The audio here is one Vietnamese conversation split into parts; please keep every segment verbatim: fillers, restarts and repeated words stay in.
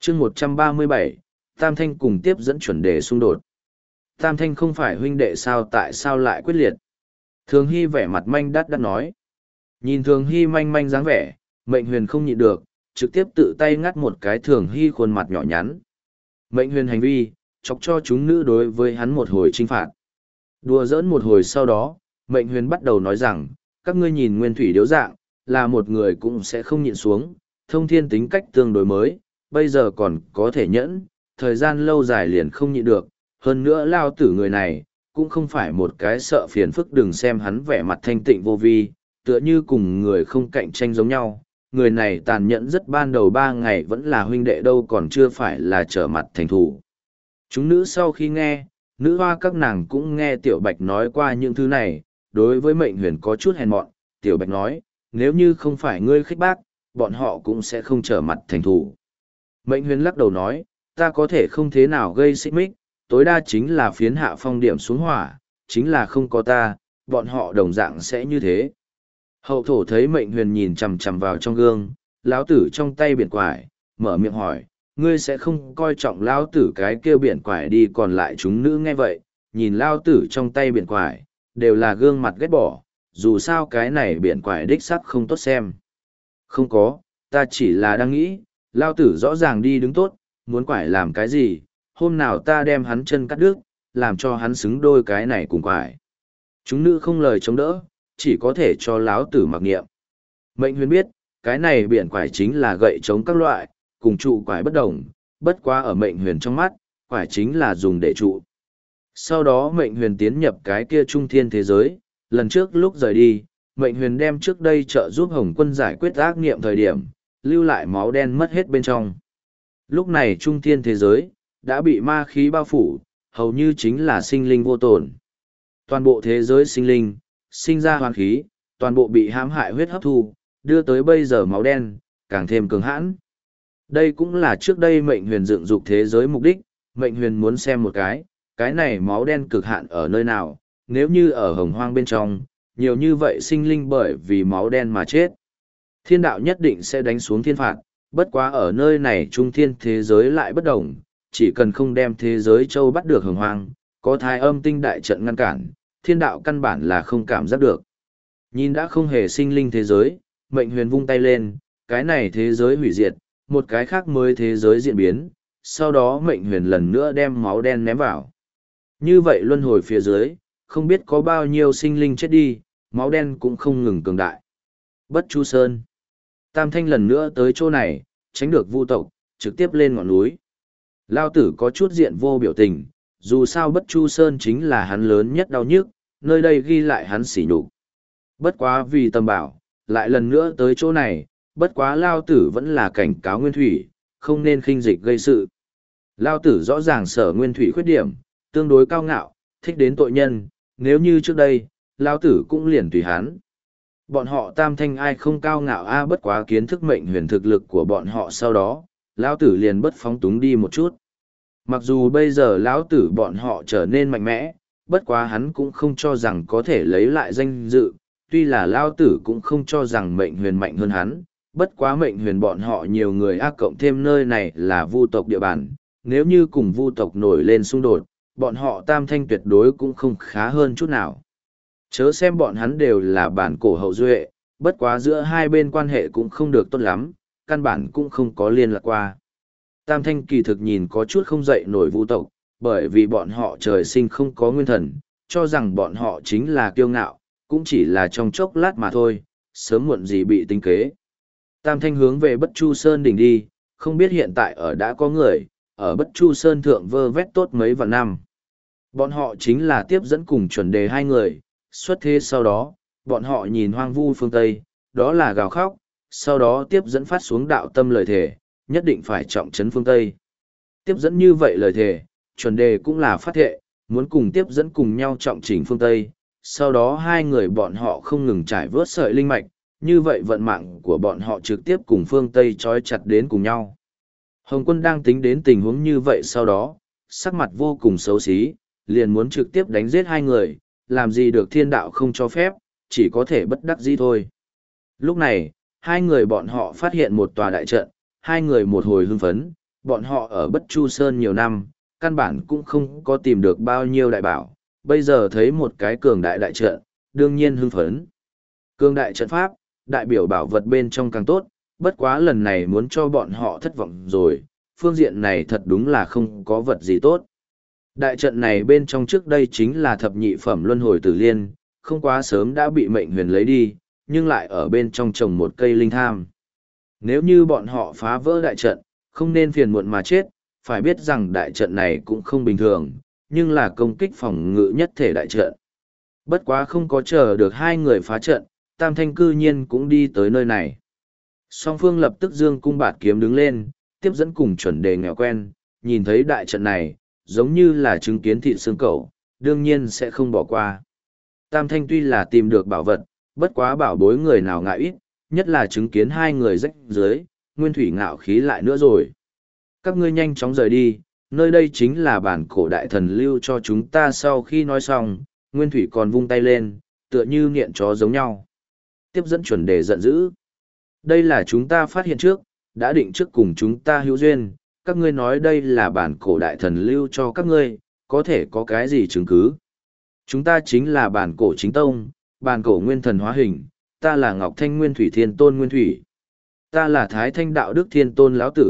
chương một trăm ba mươi bảy, Tam Thanh cùng tiếp dẫn chuẩn đề xung đột. Tam Thanh không phải huynh đệ sao, tại sao lại quyết liệt? Thường Hy vẻ mặt manh đắt đắt nói. Nhìn Thường Hy manh manh dáng vẻ, Mệnh Huyền không nhịn được, trực tiếp tự tay ngắt một cái Thường Hy khuôn mặt nhỏ nhắn. Mệnh Huyền hành vi, chọc cho chúng nữ đối với hắn một hồi trinh phạt. Đùa giỡn một hồi sau đó, Mệnh Huyền bắt đầu nói rằng, các ngươi nhìn Nguyên Thủy Điếu dạng, là một người cũng sẽ không nhịn xuống, thông thiên tính cách tương đối mới, bây giờ còn có thể nhẫn, thời gian lâu dài liền không nhịn được, hơn nữa lao tử người này, cũng không phải một cái sợ phiền phức, đừng xem hắn vẻ mặt thanh tịnh vô vi, tựa như cùng người không cạnh tranh giống nhau, người này tàn nhẫn rất, ban đầu ba ngày vẫn là huynh đệ đâu còn chưa phải là trở mặt thành thủ. Chúng nữ sau khi nghe, nữ hoa các nàng cũng nghe Tiểu Bạch nói qua những thứ này, đối với Mệnh Huyền có chút hèn mọn, Tiểu Bạch nói, nếu như không phải ngươi khích bác, bọn họ cũng sẽ không trở mặt thành thủ. Mệnh Huyền lắc đầu nói, ta có thể không thế nào gây xích mích, tối đa chính là phiến hạ phong điểm xuống hỏa, chính là không có ta, bọn họ đồng dạng sẽ như thế. Hậu thổ thấy Mệnh Huyền nhìn chằm chằm vào trong gương, lão tử trong tay biển quải, mở miệng hỏi, ngươi sẽ không coi trọng lão tử cái kêu biển quải đi, còn lại chúng nữ nghe vậy, nhìn lão tử trong tay biển quải, đều là gương mặt ghét bỏ, dù sao cái này biển quải đích sắc không tốt xem. Không có, ta chỉ là đang nghĩ, lão tử rõ ràng đi đứng tốt, muốn quải làm cái gì, hôm nào ta đem hắn chân cắt đứt, làm cho hắn xứng đôi cái này cùng quải. Chúng nữ không lời chống đỡ, chỉ có thể cho lão tử mặc niệm. Mệnh Huyền biết, cái này biển quải chính là gậy chống các loại, cùng trụ quải bất đồng, bất quá ở Mệnh Huyền trong mắt, quải chính là dùng để trụ. Sau đó Mệnh Huyền tiến nhập cái kia trung thiên thế giới, lần trước lúc rời đi, Mệnh Huyền đem trước đây trợ giúp Hồng Quân giải quyết ác niệm thời điểm, lưu lại máu đen mất hết bên trong. Lúc này trung thiên thế giới, đã bị ma khí bao phủ, hầu như chính là sinh linh vô tổn. Toàn bộ thế giới sinh linh, sinh ra hoàn khí, toàn bộ bị hãm hại huyết hấp thu, đưa tới bây giờ máu đen, càng thêm cường hãn. Đây cũng là trước đây Mệnh Huyền dựng dục thế giới mục đích, Mệnh Huyền muốn xem một cái, cái này máu đen cực hạn ở nơi nào, nếu như ở hồng hoang bên trong, nhiều như vậy sinh linh bởi vì máu đen mà chết. Thiên đạo nhất định sẽ đánh xuống thiên phạt, bất quá ở nơi này trung thiên thế giới lại bất đồng, chỉ cần không đem thế giới châu bắt được hồng hoang, có thái âm tinh đại trận ngăn cản, thiên đạo căn bản là không cảm giác được. Nhìn đã không hề sinh linh thế giới, Mệnh Huyền vung tay lên, cái này thế giới hủy diệt, một cái khác mới thế giới diễn biến, sau đó Mệnh Huyền lần nữa đem máu đen ném vào. Như vậy luân hồi phía dưới, không biết có bao nhiêu sinh linh chết đi, máu đen cũng không ngừng cường đại. Bất Chu Sơn. Tam Thanh lần nữa tới chỗ này, tránh được Vu tộc, trực tiếp lên ngọn núi. Lao tử có chút diện vô biểu tình, dù sao Bất Chu Sơn chính là hắn lớn nhất đau nhức, nơi đây ghi lại hắn sỉ nhục. Bất quá vì tầm bảo, lại lần nữa tới chỗ này, bất quá Lao tử vẫn là cảnh cáo Nguyên Thủy, không nên khinh dịch gây sự. Lao tử rõ ràng sở Nguyên Thủy khuyết điểm, tương đối cao ngạo, thích đến tội nhân, nếu như trước đây, Lao tử cũng liền tùy hắn. Bọn họ Tam Thanh ai không cao ngạo a, bất quá kiến thức Mệnh Huyền thực lực của bọn họ sau đó, Lão tử liền bất phóng túng đi một chút. Mặc dù bây giờ Lão tử bọn họ trở nên mạnh mẽ, bất quá hắn cũng không cho rằng có thể lấy lại danh dự, tuy là Lão tử cũng không cho rằng Mệnh Huyền mạnh hơn hắn, bất quá Mệnh Huyền bọn họ nhiều người ác cộng thêm nơi này là Vu tộc địa bàn, nếu như cùng Vu tộc nổi lên xung đột, bọn họ Tam Thanh tuyệt đối cũng không khá hơn chút nào. Chớ xem bọn hắn đều là bản cổ hậu duệ, bất quá giữa hai bên quan hệ cũng không được tốt lắm, căn bản cũng không có liên lạc qua. Tam Thanh kỳ thực nhìn có chút không dậy nổi Vu tộc, bởi vì bọn họ trời sinh không có nguyên thần, cho rằng bọn họ chính là kiêu ngạo, cũng chỉ là trong chốc lát mà thôi, sớm muộn gì bị tính kế. Tam Thanh hướng về Bất Chu Sơn đỉnh đi, không biết hiện tại ở đã có người, ở Bất Chu Sơn thượng vơ vét tốt mấy vạn năm. Bọn họ chính là tiếp dẫn cùng chuẩn đề hai người, xuất thế sau đó, bọn họ nhìn hoang vu phương Tây, đó là gào khóc, sau đó tiếp dẫn phát xuống đạo tâm lời thề, nhất định phải trọng trấn phương Tây. Tiếp dẫn như vậy lời thề, chuẩn đề cũng là phát thệ, muốn cùng tiếp dẫn cùng nhau trọng chỉnh phương Tây, sau đó hai người bọn họ không ngừng trải vớt sợi linh mạch, như vậy vận mạng của bọn họ trực tiếp cùng phương Tây trói chặt đến cùng nhau. Hồng Quân đang tính đến tình huống như vậy sau đó, sắc mặt vô cùng xấu xí, liền muốn trực tiếp đánh giết hai người, làm gì được thiên đạo không cho phép, chỉ có thể bất đắc dĩ thôi. Lúc này, hai người bọn họ phát hiện một tòa đại trận, hai người một hồi hưng phấn, bọn họ ở Bất Chu Sơn nhiều năm, căn bản cũng không có tìm được bao nhiêu đại bảo, bây giờ thấy một cái cường đại đại trận, đương nhiên hưng phấn. Cường đại trận pháp, đại biểu bảo vật bên trong càng tốt, bất quá lần này muốn cho bọn họ thất vọng rồi, phương diện này thật đúng là không có vật gì tốt. Đại trận này bên trong trước đây chính là thập nhị phẩm luân hồi tử liên, không quá sớm đã bị mệnh huyền lấy đi, nhưng lại ở bên trong trồng một cây linh tham. Nếu như bọn họ phá vỡ đại trận, không nên phiền muộn mà chết, phải biết rằng đại trận này cũng không bình thường, nhưng là công kích phòng ngự nhất thể đại trận. Bất quá không có chờ được hai người phá trận, Tam Thanh cư nhiên cũng đi tới nơi này. Song phương lập tức dương cung bạt kiếm đứng lên, tiếp dẫn cùng chuẩn đề nghèo quen, nhìn thấy đại trận này, giống như là chứng kiến thịt xương cẩu, đương nhiên sẽ không bỏ qua. Tam Thanh tuy là tìm được bảo vật, bất quá bảo bối người nào ngại ít, nhất là chứng kiến hai người rách dưới, nguyên thủy ngạo khí lại nữa rồi. Các ngươi nhanh chóng rời đi, nơi đây chính là bản cổ đại thần lưu cho chúng ta. Sau khi nói xong, nguyên thủy còn vung tay lên, tựa như niệm chó giống nhau. Tiếp dẫn chuẩn đề giận dữ. Đây là chúng ta phát hiện trước, đã định trước cùng chúng ta hữu duyên, các ngươi nói đây là bản cổ đại thần lưu cho các ngươi, có thể có cái gì chứng cứ? Chúng ta chính là bản cổ chính tông, bản cổ nguyên thần hóa hình, ta là Ngọc Thanh Nguyên Thủy Thiên Tôn Nguyên Thủy. Ta là Thái Thanh Đạo Đức Thiên Tôn Lão Tử.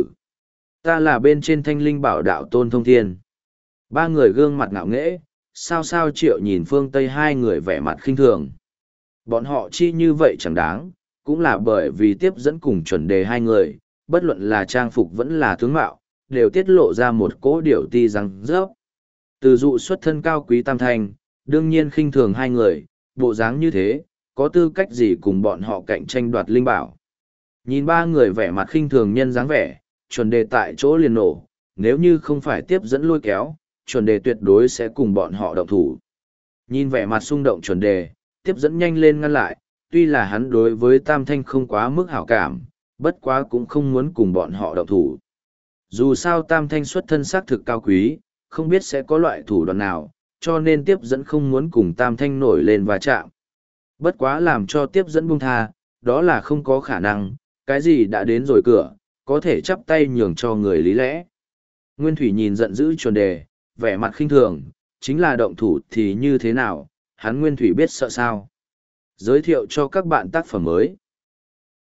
Ta là bên trên Thanh Linh Bảo Đạo Tôn Thông Thiên. Ba người gương mặt ngạo nghễ, sao sao Triệu nhìn phương Tây hai người vẻ mặt khinh thường. Bọn họ chi như vậy chẳng đáng, cũng là bởi vì tiếp dẫn cùng chuẩn đề hai người, bất luận là trang phục vẫn là tướng mạo, đều tiết lộ ra một cỗ điệu ti răng rớp. Từ dụ xuất thân cao quý Tam Thanh, đương nhiên khinh thường hai người, bộ dáng như thế, có tư cách gì cùng bọn họ cạnh tranh đoạt linh bảo. Nhìn ba người vẻ mặt khinh thường nhân dáng vẻ, chuẩn đề tại chỗ liền nổ, nếu như không phải tiếp dẫn lôi kéo, chuẩn đề tuyệt đối sẽ cùng bọn họ động thủ. Nhìn vẻ mặt xung động chuẩn đề, tiếp dẫn nhanh lên ngăn lại, tuy là hắn đối với Tam Thanh không quá mức hảo cảm, bất quá cũng không muốn cùng bọn họ động thủ. Dù sao Tam Thanh xuất thân xác thực cao quý, không biết sẽ có loại thủ đoạn nào, cho nên tiếp dẫn không muốn cùng Tam Thanh nổi lên va chạm. Bất quá làm cho tiếp dẫn buông tha, đó là không có khả năng, cái gì đã đến rồi cửa, có thể chắp tay nhường cho người lý lẽ. Nguyên Thủy nhìn giận dữ chuẩn đề, vẻ mặt khinh thường, chính là động thủ thì như thế nào, hắn Nguyên Thủy biết sợ sao. Giới thiệu cho các bạn tác phẩm mới.